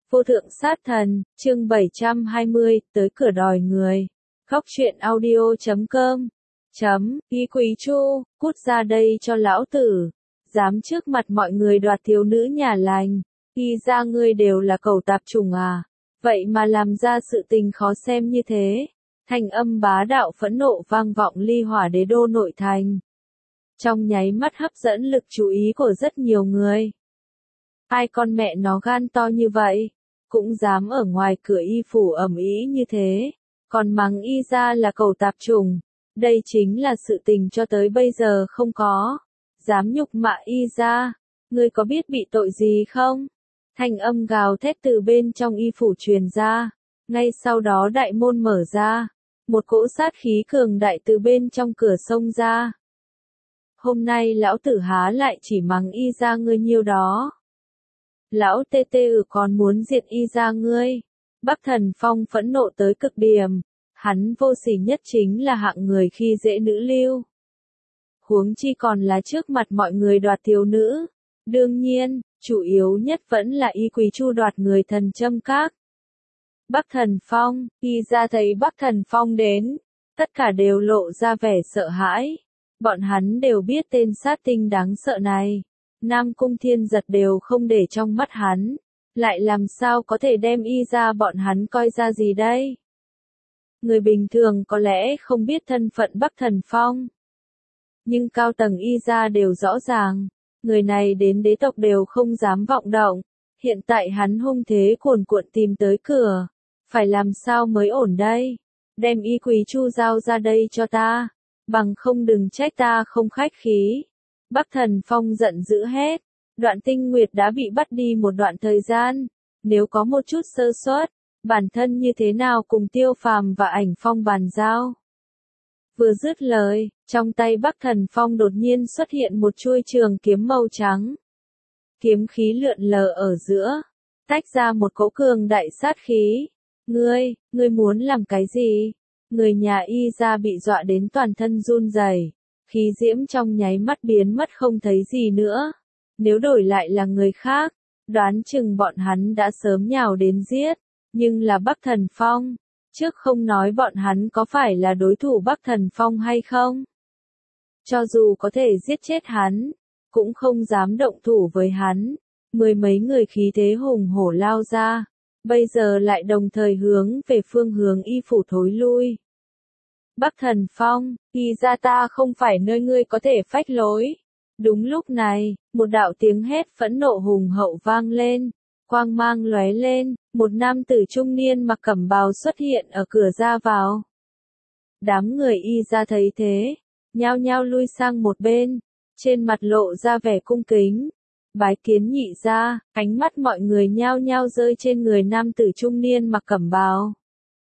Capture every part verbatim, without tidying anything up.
Vô thượng sát thần, chương bảy trăm hai mươi, tới cửa đòi người. Khóc chuyện audio chấm com. Chấm, Y Quý Chu, cút ra đây cho lão tử. Dám trước mặt mọi người đoạt thiếu nữ nhà lành. Y ra ngươi đều là cẩu tạp chủng à. Vậy mà làm ra sự tình khó xem như thế. Thanh âm bá đạo phẫn nộ vang vọng ly hỏa đế đô nội thành. Trong nháy mắt hấp dẫn lực chú ý của rất nhiều người. Ai con mẹ nó gan to như vậy, cũng dám ở ngoài cửa y phủ ầm ĩ như thế, còn mắng y ra là cẩu tạp chủng. Đây chính là sự tình cho tới bây giờ không có. Dám nhục mạ y ra, ngươi có biết bị tội gì không? Thanh âm gào thét từ bên trong y phủ truyền ra, ngay sau đó đại môn mở ra, một cỗ sát khí cường đại từ bên trong cửa xông ra. Hôm nay lão tử há lại chỉ mắng y ra ngươi nhiêu đó. Lão tê tê ừ còn muốn diệt y ra ngươi. Bắc Thần Phong phẫn nộ tới cực điểm. Hắn vô sỉ nhất chính là hạng người khi dễ nữ lưu. Huống chi còn là trước mặt mọi người đoạt thiếu nữ. Đương nhiên, chủ yếu nhất vẫn là Y Quý Chu đoạt người thần châm các. Bắc Thần Phong, y ra thấy Bắc Thần Phong đến, tất cả đều lộ ra vẻ sợ hãi. Bọn hắn đều biết tên sát tinh đáng sợ này. Nam Cung Thiên Giật đều không để trong mắt hắn, lại làm sao có thể đem y ra bọn hắn coi ra gì đây? Người bình thường có lẽ không biết thân phận Bắc Thần Phong, nhưng cao tầng y ra đều rõ ràng, người này đến đế tộc đều không dám vọng động, hiện tại hắn hung thế cuồn cuộn tìm tới cửa, phải làm sao mới ổn đây? Đem Y Quý Chu giao ra đây cho ta, bằng không đừng trách ta không khách khí. Bắc Thần Phong giận dữ hét, Đoạn Tinh Nguyệt đã bị bắt đi một đoạn thời gian, nếu có một chút sơ suất, bản thân như thế nào cùng Tiêu Phàm và Ảnh Phong bàn giao. Vừa dứt lời, trong tay Bắc Thần Phong đột nhiên xuất hiện một chuôi trường kiếm màu trắng. Kiếm khí lượn lờ ở giữa, tách ra một cỗ cường đại sát khí. Ngươi, ngươi muốn làm cái gì? Người nhà y ra bị dọa đến toàn thân run rẩy. Khí diễm trong nháy mắt biến mất không thấy gì nữa. Nếu đổi lại là người khác, đoán chừng bọn hắn đã sớm nhào đến giết. Nhưng là Bắc Thần Phong, trước không nói bọn hắn có phải là đối thủ Bắc Thần Phong hay không. Cho dù có thể giết chết hắn, cũng không dám động thủ với hắn. Mười mấy người khí thế hùng hổ lao ra, bây giờ lại đồng thời hướng về phương hướng y phủ thối lui. Bắc Thần Phong, y ra ta không phải nơi ngươi có thể phách lối. Đúng lúc này, một đạo tiếng hét phẫn nộ hùng hậu vang lên, quang mang lóe lên, một nam tử trung niên mặc cẩm bào xuất hiện ở cửa ra vào. Đám người y ra thấy thế, nhao nhao lui sang một bên, trên mặt lộ ra vẻ cung kính. Bái kiến nhị ra, ánh mắt mọi người nhao nhao rơi trên người nam tử trung niên mặc cẩm bào.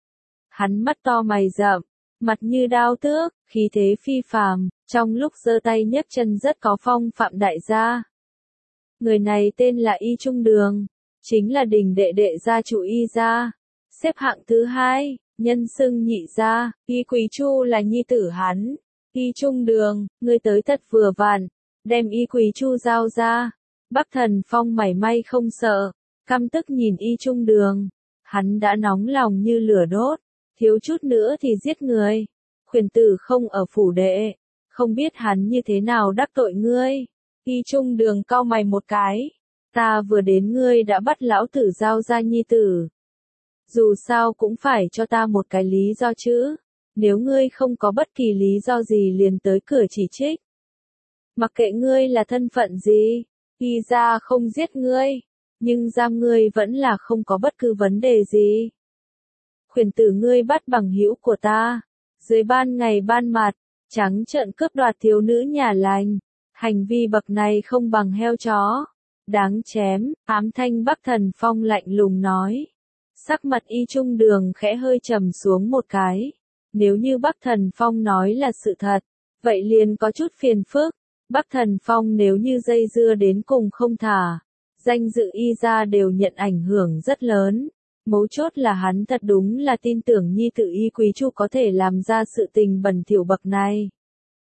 Hắn mắt to mày rậm, mặt như đao tước, khí thế phi phàm, trong lúc giơ tay nhấc chân rất có phong phạm đại gia. Người này tên là Y Trung Đường, chính là đình đệ đệ gia chủ Y gia, xếp hạng thứ hai, nhân xưng nhị gia. Y Quý Chu là nhi tử hắn. Y Trung Đường, ngươi tới thật vừa vặn, đem Y Quý Chu giao ra. Bắc Thần Phong mảy may không sợ, căm tức nhìn Y Trung Đường, hắn đã nóng lòng như lửa đốt. Thiếu chút nữa thì giết người. Khuyển tử không ở phủ đệ, không biết hắn như thế nào đắc tội ngươi. Y Trung Đường cau mày một cái. Ta vừa đến ngươi đã bắt lão tử giao ra nhi tử. Dù sao cũng phải cho ta một cái lý do chứ. Nếu ngươi không có bất kỳ lý do gì liền tới cửa chỉ trích. Mặc kệ ngươi là thân phận gì, y ra không giết ngươi, nhưng giam ngươi vẫn là không có bất cứ vấn đề gì. Khuyển tử ngươi bắt bằng hữu của ta, dưới ban ngày ban mặt, trắng trợn cướp đoạt thiếu nữ nhà lành, hành vi bậc này không bằng heo chó, đáng chém. Ám thanh Bắc Thần Phong lạnh lùng nói. Sắc mặt Y Trung Đường khẽ hơi trầm xuống một cái, nếu như Bắc Thần Phong nói là sự thật, vậy liền có chút phiền phức. Bắc Thần Phong nếu như dây dưa đến cùng không thả, danh dự y ra đều nhận ảnh hưởng rất lớn. Mấu chốt là hắn thật đúng là tin tưởng nhi tử Y Quý Chu có thể làm ra sự tình bẩn thỉu bậc này.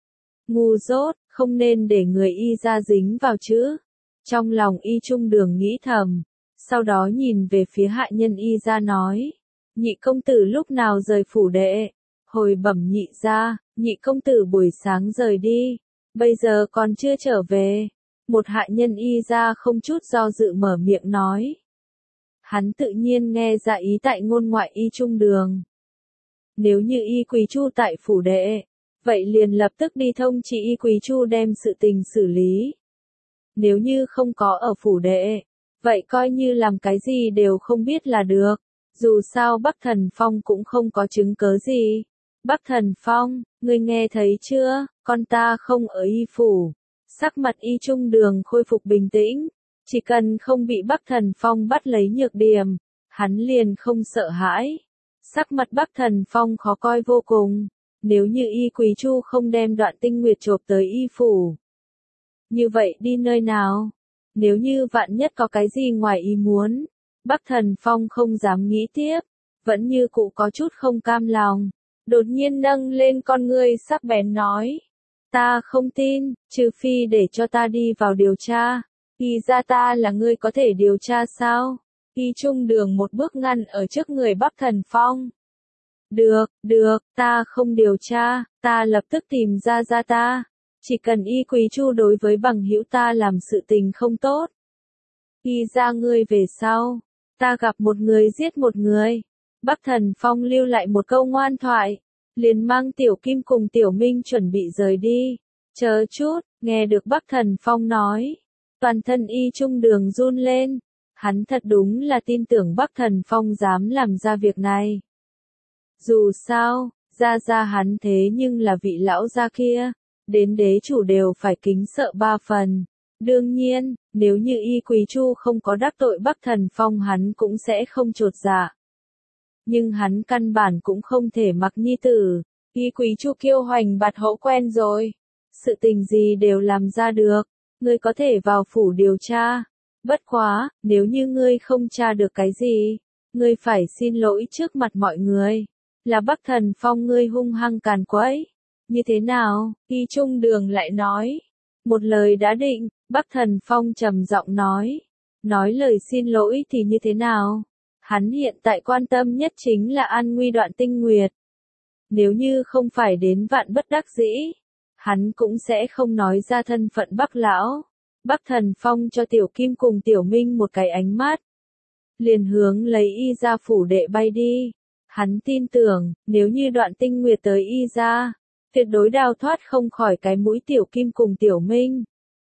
Ngu dốt, không nên để người y ra dính vào chứ. Trong lòng Y Trung Đường nghĩ thầm, sau đó nhìn về phía hạ nhân y gia nói, nhị công tử lúc nào rời phủ đệ, hồi bẩm nhị gia, nhị công tử buổi sáng rời đi, bây giờ còn chưa trở về, một hạ nhân y gia không chút do dự mở miệng nói. Hắn tự nhiên nghe ra ý tại ngôn ngoại y trung đường. Nếu như y Quý Chu tại phủ đệ, vậy liền lập tức đi thông chỉ y Quý Chu đem sự tình xử lý. Nếu như không có ở phủ đệ, vậy coi như làm cái gì đều không biết là được. Dù sao Bắc Thần Phong cũng không có chứng cớ gì. Bắc Thần Phong, ngươi nghe thấy chưa, con ta không ở y phủ. Sắc mặt y trung đường khôi phục bình tĩnh. Chỉ cần không bị Bắc Thần Phong bắt lấy nhược điểm, hắn liền không sợ hãi. Sắc mặt Bắc Thần Phong khó coi vô cùng. Nếu như y Quý Chu không đem Đoạn Tinh Nguyệt chộp tới y phủ, như vậy đi nơi nào? Nếu như vạn nhất có cái gì ngoài ý muốn, Bắc Thần Phong không dám nghĩ tiếp, vẫn như cũ có chút không cam lòng. Đột nhiên nâng lên con ngươi sắc bén nói, ta không tin, trừ phi để cho ta đi vào điều tra. Y gia ta là ngươi có thể điều tra sao? Y trung đường một bước ngăn ở trước người Bắc Thần Phong. Được, được, ta không điều tra, ta lập tức tìm ra gia ta. Chỉ cần y Quý Chu đối với bằng hữu ta làm sự tình không tốt. Y gia ngươi về sau, ta gặp một người giết một người. Bắc Thần Phong lưu lại một câu ngoan thoại, liền mang Tiểu Kim cùng Tiểu Minh chuẩn bị rời đi. Chờ chút, nghe được Bắc Thần Phong nói, toàn thân y trung đường run lên. Hắn thật đúng là tin tưởng Bắc Thần Phong dám làm ra việc này. Dù sao, gia gia hắn thế nhưng là vị lão gia kia, đến đế chủ đều phải kính sợ ba phần. Đương nhiên, nếu như y Quý Chu không có đắc tội Bắc Thần Phong hắn cũng sẽ không chột dạ. Nhưng hắn căn bản cũng không thể mặc nhi tử, y Quý Chu kiêu hoành bạt hậu quen rồi. Sự tình gì đều làm ra được, ngươi có thể vào phủ điều tra. Bất quá, nếu như ngươi không tra được cái gì, ngươi phải xin lỗi trước mặt mọi người. Là Bắc Thần Phong ngươi hung hăng càn quấy. Như thế nào? Y trung đường lại nói. Một lời đã định, Bắc Thần Phong trầm giọng nói. Nói lời xin lỗi thì như thế nào? Hắn hiện tại quan tâm nhất chính là an nguy Đoạn Tinh Nguyệt. Nếu như không phải đến vạn bất đắc dĩ, hắn cũng sẽ không nói ra thân phận Bắc Lão. Bắc Thần Phong cho Tiểu Kim cùng Tiểu Minh một cái ánh mắt. Liền hướng lấy y ra phủ đệ bay đi. Hắn tin tưởng, nếu như Đoạn Tinh Nguyệt tới y ra, tuyệt đối đào thoát không khỏi cái mũi Tiểu Kim cùng Tiểu Minh.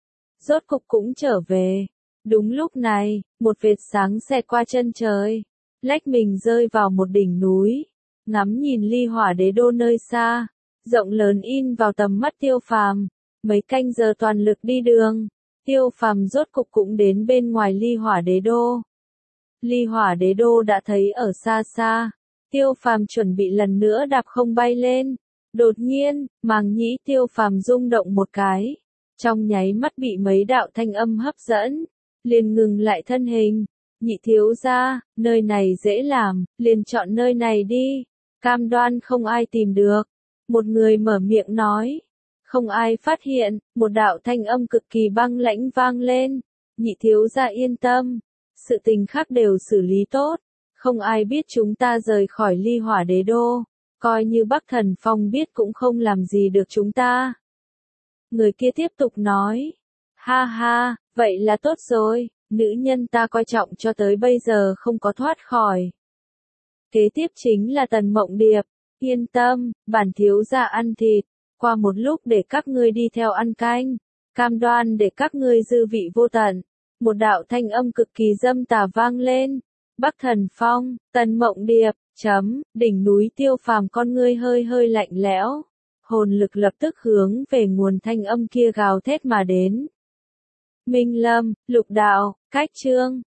Rốt cục cũng trở về. Đúng lúc này, một vệt sáng xẹt qua chân trời, lách mình rơi vào một đỉnh núi, ngắm nhìn ly hỏa đế đô nơi xa, rộng lớn in vào tầm mắt Tiêu Phàm. Mấy canh giờ toàn lực đi đường, Tiêu Phàm rốt cục cũng đến bên ngoài ly hỏa đế đô. Ly hỏa đế đô đã thấy ở xa xa, Tiêu Phàm chuẩn bị lần nữa đạp không bay lên. Đột nhiên, màng nhĩ Tiêu Phàm rung động một cái, trong nháy mắt bị mấy đạo thanh âm hấp dẫn, liền ngừng lại thân hình. Nhị thiếu gia, nơi này dễ làm, liền chọn nơi này đi, cam đoan không ai tìm được. Một người mở miệng nói, không ai phát hiện, một đạo thanh âm cực kỳ băng lãnh vang lên. Nhị thiếu gia yên tâm, sự tình khác đều xử lý tốt, không ai biết chúng ta rời khỏi ly hỏa đế đô, coi như Bắc Thần Phong biết cũng không làm gì được chúng ta. Người kia tiếp tục nói, ha ha, vậy là tốt rồi, nữ nhân ta coi trọng cho tới bây giờ không có thoát khỏi. Kế tiếp chính là Tần Mộng Điệp, yên tâm, bản thiếu gia ăn thịt, qua một lúc để các ngươi đi theo ăn canh, cam đoan để các ngươi dư vị vô tận. Một đạo thanh âm cực kỳ dâm tà vang lên. Bắc Thần Phong, Tần Mộng Điệp, chấm, đỉnh núi Tiêu Phàm con ngươi hơi hơi lạnh lẽo. Hồn lực lập tức hướng về nguồn thanh âm kia gào thét mà đến. Minh Lâm, Lục Đạo, Cách Chương.